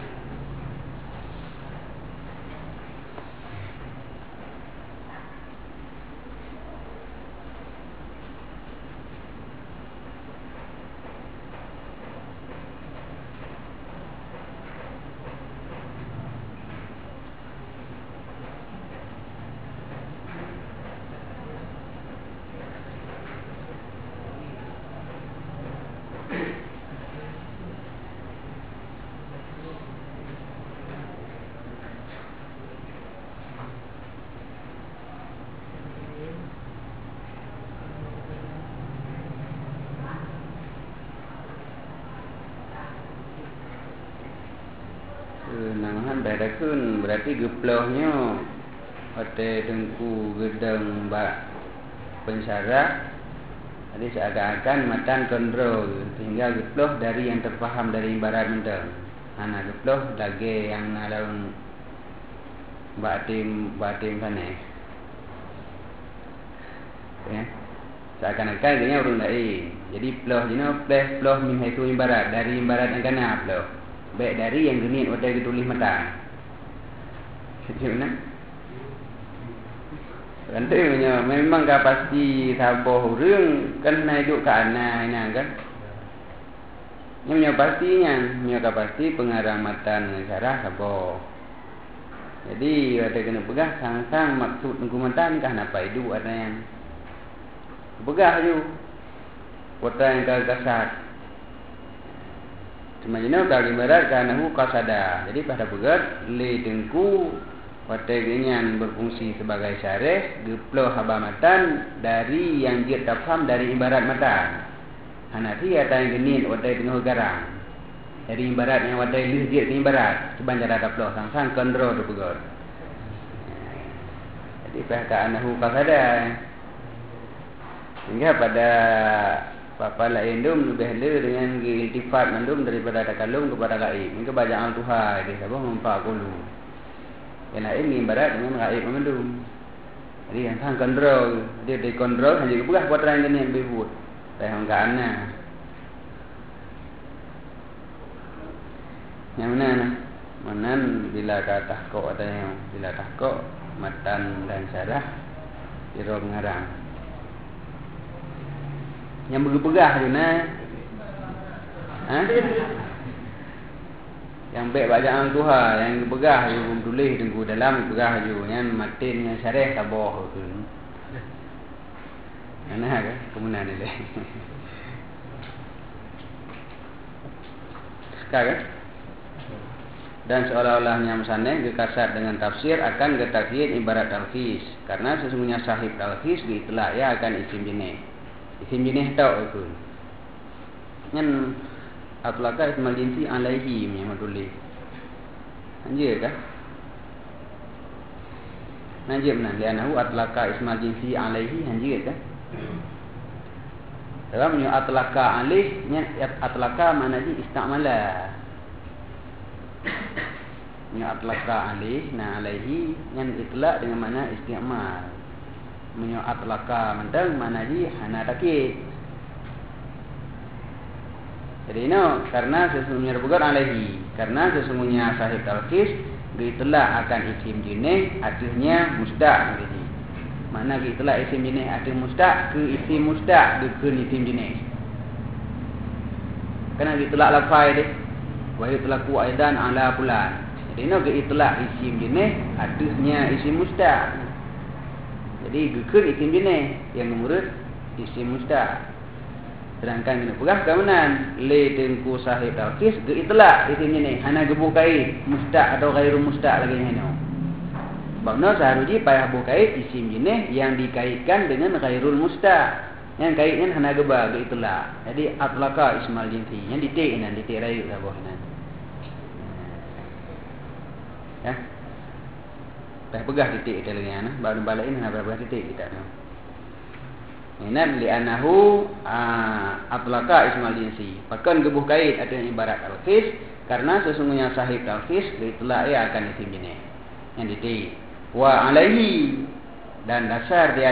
Nangan berakun berarti geplahnya pada dengku gedang bak pensara. Jadi seakan-akan matan kontrol tinggal geploh dari yang terfaham dari ibarat mendang. Anak geploh lagi yang dalam batim sana. Ya. Seakan-akan dia urung lain. Jadi ploh jino ploh min haitu ibarat dari ibarat yang kana ploh. Baik dari yang genit pada ditulis mata. Macam Rantainya memang gak pasti sabar orang kena hidup ke anak kan. Yang pastinya, pasti pengaramatan syarah sabar. Jadi ada kena pegah sang-sang maksud hukumatan kah apa hidup ada yang pegah je. kota yang kasat. Cuma jenis kali ibarat karena kasada. Jadi pada begat le dengku kota dengan berfungsi sebagai syarih geplo haba matan dari yang dia tafham dari ibarat matan. Hanafi ada yang genin kota tengah garang. Dari ibarat yang wadai lihjir ke ibarat sebanyak ada ploh sang kendro tu begot. Jadi pada anahu kasada. Hingga pada papa lain dum lebih le dengan iltifat mandum daripada takalum kepada gaib. Hingga bacaan Tuhan dia sabah mempak kulu. Yang lain ibarat dengan gaib mandum. Jadi yang sang kendro dia dikontrol hanya kebelah buat orang ini yang bebut. Dah enggak ana. Yang mana? Manan bila kata kok ada yang bila tahkok matan dan syarah iro ngarang. Yang bergepegah tu nah. Yang baik bacaan Tuhan yang bergepegah tu tulis tengku dalam bergepegah tu yang matin yang syarah tabah tu. Mana ke kemunan ni. Sekarang dan seolah-olahnya musannaf dikasat dengan tafsir akan ketakyid ibarat talqis karena sesungguhnya sahib talqis diitlaq ya akan isim jenis tau itu ngan atlaqa ismal jinsi alaihi yang tulis anjir kah najib nan lianahu atlaqa ismal jinsi alaihi anjir kah dalam nyu atlaqa alaih nya atlaqa mana ji istamala nya atlaqa alaih na alaihi yang itlaq dengan makna isti'mal menyo atlaqa mandang mana ji hana takyid. Jadi karena sesungguhnya bukan alaihi karena sesungguhnya sahib talqis itlaq akan isim jenis artinya mustaq jadi mana itlaq isim jenis arti mustaq ke isim mustaq ke isim jenis kena itlaq lafai deh wa itlaqu aidan ala fulan. Jadi ke itlaq isim jenis artinya isim mustaq. Jadi gekun isim jenis yang menurut isim mustaq. Sedangkan kena pegah keamanan le tengku sahib talqis ke itlaq isim jenis hana gebu kait mustaq atau ghairu mustaq lagi hano. Sebabnya seharusnya payah bukait isim jenis yang dikaitkan dengan ghairul mustaq. Yang kaitnya hana geba ke itlaq. Jadi atlaqa ismal jinsi yang ditik nan ditik rayu lah bawah nan. Ya. Dah pegah titik dalamnya baru balain hana berapa titik kita tahu. Inat li'anahu atlaqa ismal jinsi. Pakan gebuh kait ada ibarat talqis karena sesungguhnya sahib talqis itlaq ia akan isim jenis yang ditik. Wa alaihi dan dasar di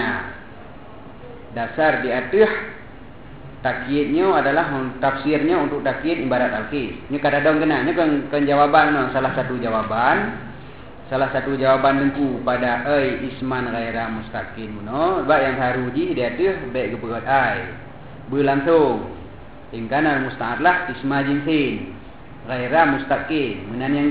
atas takyidnya adalah tafsirnya untuk takyid ibarat talqis. Ini kadang-kadang kena ni kan jawaban salah satu jawaban dengku pada isman ghaira mustaqim bab yang haruji dia tu baik kepegat berlangsung ingkana musta'adlah isma jinsin ghaira mustaqim menan yang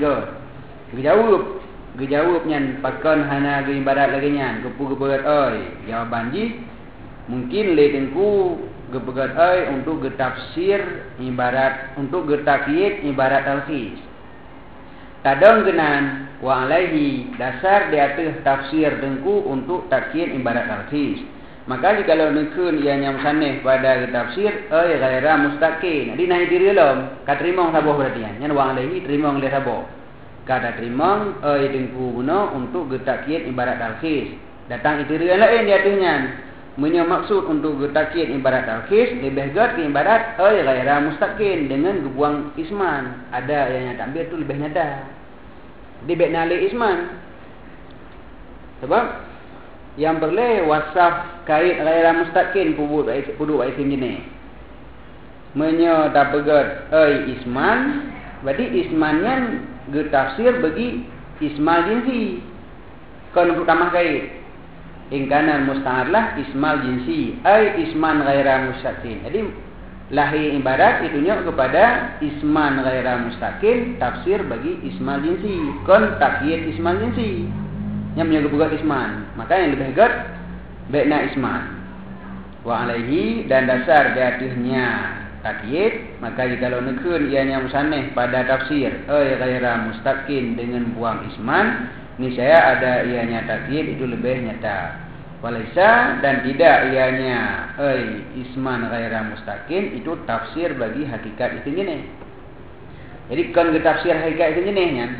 Gejawabnya pakan hana ge ibarat lagi nyan kepegat jawaban ji mungkin le tengku gepegat untuk getafsir ibarat untuk getakyid ibarat talqis. Tadong genan wa alaihi dasar di atas tafsir tengku untuk takyid ibarat talqis. Maka jikalau nekun ianya musannif pada tafsir ghaira mustaqim. Jadi naik diri lom katrimo saboh berarti nya wa alaihi trimo le saboh. Kata trimo tengku guna untuk getakyid ibarat talqis. Datang itu lain di atasnya. Punya maksud untuk getakyid ibarat talqis lebih gat ke ibarat ghaira mustaqim dengan gebuang isman. Ada yang tak ambil tu lebih nyata. Dia baik nalik isman. Sebab yang boleh wasaf kait ghaira mustaqim puduk isim jenis. Menyo tak pegat isman, berarti ismannya getafsir bagi ismal jinsi. Kon untuk tambah kait. Ingkanan musta'adlah ismal jinsi isman ghaira mustaqim. Jadi lahir ibarat itunya kepada isman ghaira mustaqim tafsir bagi ismal jinsi kon takyid ismal jinsi yang punya kebugat isman maka yang lebih gat baikna isman Wa alaihi dan dasar di atasnya takyid, maka jikalau nekun ianya musannif pada tafsir ghaira mustaqin dengan buang isman, niscaya ada ianya takyid itu lebih nyata. Walaisa dan tidak ianya isman ghaira mustaqin itu tafsir bagi hakikat isim jenis. Jadi kan ke tafsir hakikat isim jenis kan.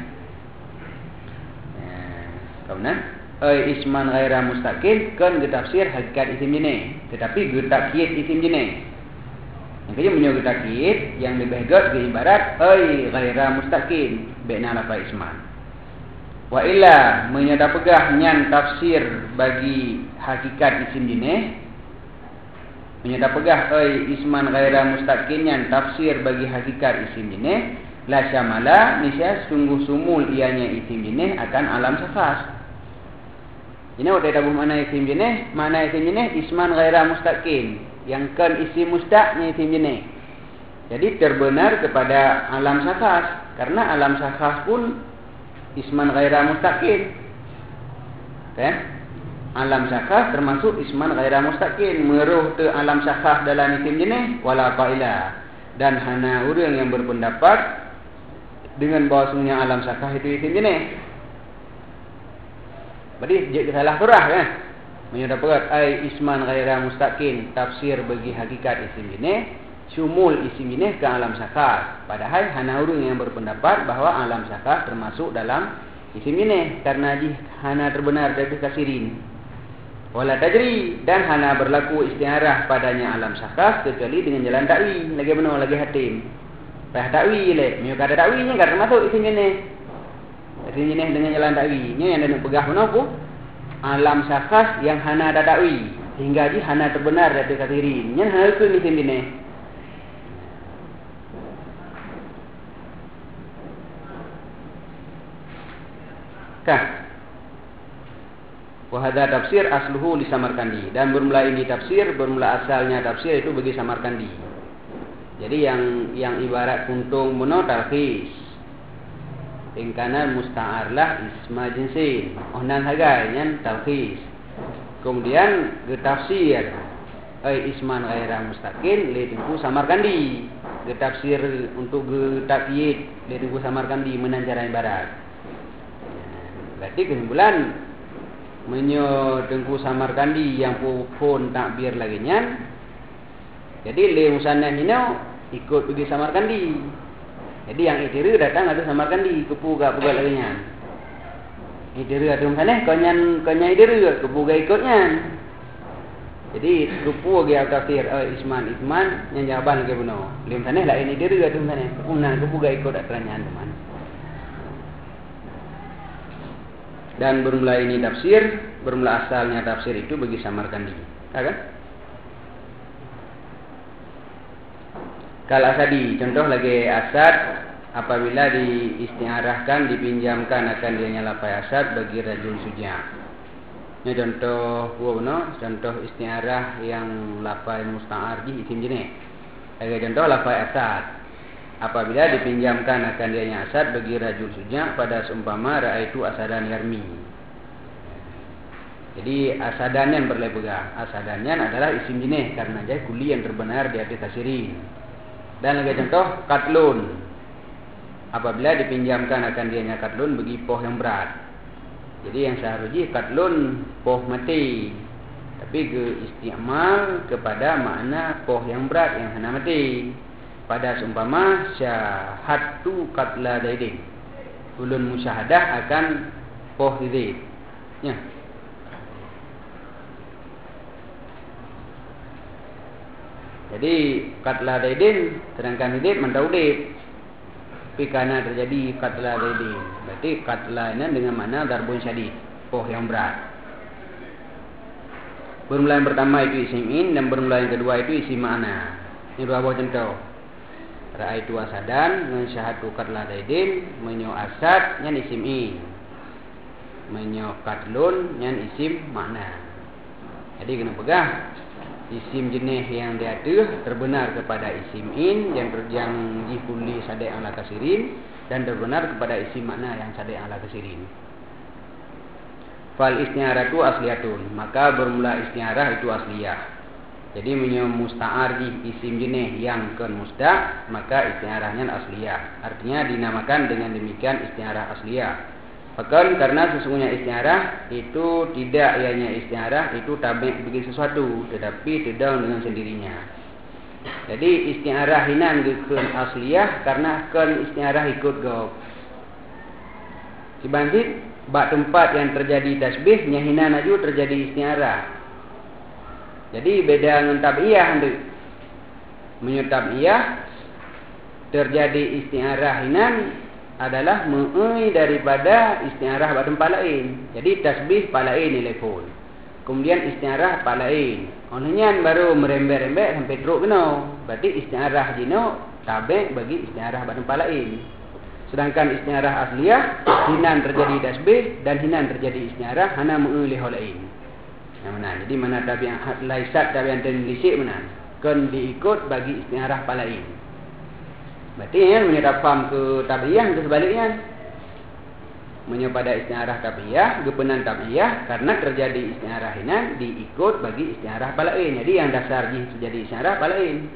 Kemudian isman ghaira mustaqin kan ke tafsir hakikat isim jenis, tetapi ke takyid isim jenis. Yang kedua menyebut takyid yang lebih gad ke ibarat ghaira mustaqin bina lafaz isman. Wa illa menyada pegah nyan tafsir bagi hakikat isim jenis, menyada pegah isman ghaira mustaqin nyan tafsir bagi hakikat isim jenis, la syamala nisya sungguh sumul ianya isim jenis akan alam safas. Ini udah tahu mana isim jenis? Mana isim jenis? Isman ghaira mustaqin. Yang kan isim mustaqnya isim jenis. Jadi terbenar kepada alam safas, karena alam safas pun isman ghaira mustaqin. Kan? Alam safas termasuk isman ghaira mustaqin. Meruh te alam safas dalam isim jenis wala qaila. Dan hana orang yang berpendapat dengan bahawasanya alam safas itu isim jenis. Berarti jadi salah surah kan? Menyudah perat isman ghaira mustaqin tafsir bagi hakikat isim jenis, syumul isim jenis ke alam safas. Padahal hana orang yang berpendapat bahawa alam safas termasuk dalam isim jenis karena hana terbenar dari kasirin. Wala tajri dan hana berlaku istiarah padanya alam safas kecuali dengan jalan takwi. Lagi benar lagi hatim. Pah takwi le, meu kata takwinya kan termasuk isim jenis. Isim jenis dengan jalan takwinya yang ada pegah menapa? Alam safas yang hana ada takwi sehingga hana terbenar dari kasirin. Yang hal itu isim jenis. Kah? Wahada tafsir asluhu li Samarkandi. Dan bermula ini tafsir, bermula asalnya tafsir itu bagi Samarkandi. Jadi yang ibarat kuntung mono talqis. Ingkana musta'arlah isma jinsin. Ohnan hagainya talqis. Kemudian getafsir isman ghaira mustaqin li tunggu Samarkandi. Getafsir untuk getakyid li tunggu Samarkandi menancara ibarat. Berarti kesimpulan menyo Tengku Samarkandi yang pun takbir lagi nyan. Jadi le musannaf ini ikut pergi Samarkandi. Jadi yang itiru datang ada Samarkandi kepuga puga lagi nyan. Itiru ada musannaf konyan itiru kepuga ikutnya. Jadi kepuga tafsir isman yang jawaban lagi benar. Le musannaf lah ini itiru ada musannaf. Unang kepuga ikut datangnya teman. Dan bermula ini tafsir, bermula asalnya tafsir itu bagi Samarkandi. Kan? Kal asadi, contoh lagi asad apabila diistiarahkan, dipinjamkan akan dianya lafaz asad bagi rajul suja. Ini contoh contoh istiarah yang lafaz musta'ar di isim jenis. Lagi contoh lafaz asad. Apabila dipinjamkan akan dianya asad bagi rajul suja pada seumpama ra'aitu asadan yarmi. Jadi asadanyan berlepegang. Asadanyan adalah isim jenis karena dia kuli yang terbenar di atas tasirin. Dan lagi contoh katlun. Apabila dipinjamkan akan dianya katlun bagi poh yang berat. Jadi yang seharusnya katlun poh mati. Tapi ke istiamal kepada makna poh yang berat yang hana mati. Pada seumpama syahadtu qatla Zaidin. Ulun musyahadah akan poh Zaid. Ya. Jadi qatla Zaidin sedangkan Zaid mentau Zaid. Tapi karena terjadi qatla Zaidin. Berarti qatla ini dengan makna darbun syadid, poh yang berat. Bermula yang pertama itu isim in dan bermula yang kedua itu isim ma'na. Ini dua buah contoh. Ra'aitu asadan dengan syahadu qatla Zaidin, menyo asad nyan isim in. Menyo qatlun nyan isim makna. Jadi kena pegah isim jenis yang dia ada terbenar kepada isim in yang dikuli sadai ala kasirin dan terbenar kepada isim makna yang sadai ala kasirin. Fal istiaratu asliyatun, maka bermula istiarah itu asliyah. Jadi musta'ar isim jenis yang kan musda', maka isti'arahnya asliyah. Artinya dinamakan dengan demikian isti'arah asliyah. Bahkan karena sesungguhnya isti'arah itu tidak ianya isti'arah itu tabi' bagi sesuatu, tetapi tidak dengan sendirinya. Jadi isti'arah hinan kan asliyah karena kan isti'arah ikut gok. Dibanding bak tempat yang terjadi tasbih, hinan aju terjadi isti'arah. Jadi beda dengan tab'iyah tu. Menurut tab'iyah terjadi isti'arah hinan adalah mengenai daripada isti'arah bak tempat lain. Jadi tasbih pak lain nilai pun. Kemudian isti'arah pak lain. Olehnya baru merembet-rembet sampai teruk kena. Berarti isti'arah jino tabe bagi isti'arah bak tempat lain. Sedangkan isti'arah asliyah hinan terjadi tasbih dan hinan terjadi isti'arah hana mengenai hal lain. Yang mana? Jadi mana tabi'ah laisat tabi'an terlisik mana? Kan diikut bagi isti'arah pak lain. Berarti kan menyerap faham ke tabi'iyah ke sebaliknya. Menyepada isti'arah tabi'iyah, gepenan tabi'iyah karena terjadi isti'arah hinan diikut bagi isti'arah pak lain. Jadi yang dasar terjadi isti'arah pak lain.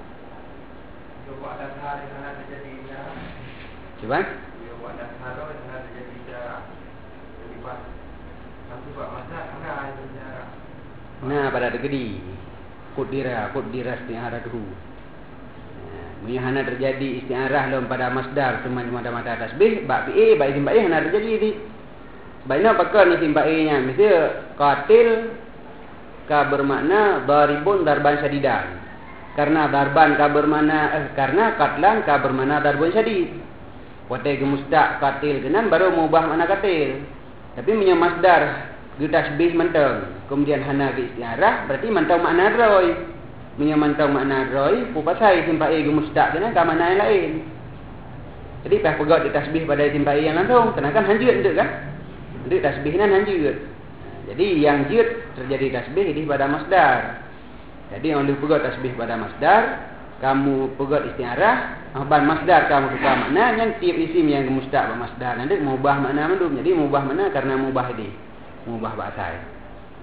Coba dasar yang terjadi isti'arah. Coba? Coba dasar yang terjadi isti'arah. Jadi pas satu buat masa mana isti'arah. Nah pada tegedi kudira isti'arah tu. Hana terjadi isti'arah dalam pada masdar cuma mata tasbih bak fi bak isim ba'i hana terjadi di. Baina pakar isim ba'inya mesti qatil ka bermakna daribun darban syadidan. Karena darban ka bermakna karena qatlan ka bermakna darbun syadid. Watai ke mustaq qatil kenan baru mengubah makna qatil. Tapi punya masdar ge tasbih mentang. Kemudian hana ke isti'arah berarti mentang makna roy. Menyamantau makna roy pupasai simpai ge mustaq kena ka makna yang lain. Jadi pas pegat di tasbih pada simpai yang langsung kenakan hanjut tu kan. Jadi tasbihnya hanjut. Jadi yang jut terjadi tasbih di pada masdar. Jadi yang pegat tasbih pada masdar, kamu pegat isti'arah, ban masdar kamu tukar makna yang tiap isim yang ge mustaq ba masdar nanti mengubah makna mandum. Jadi mengubah makna karena mengubah di mengubah bahasa.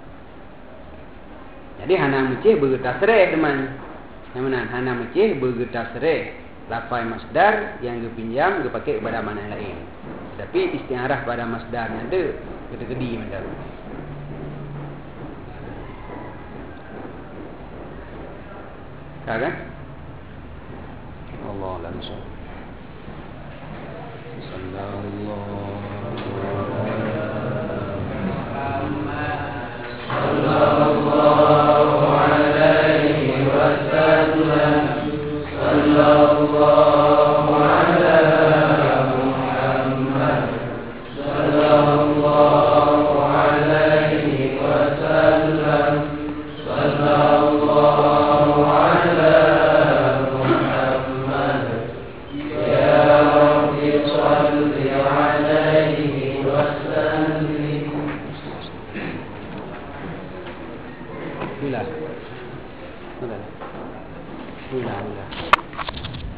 Jadi hana mecih bergetasreh teman. Yang mana? Hana mecih bergetasreh. Lafai masdar yang dipinjam dipakai kepada makna lain. Tapi isti'arah pada masdarnya tu gede-gede macam tu. Kan? Allah langsung. Sallallahu Bila.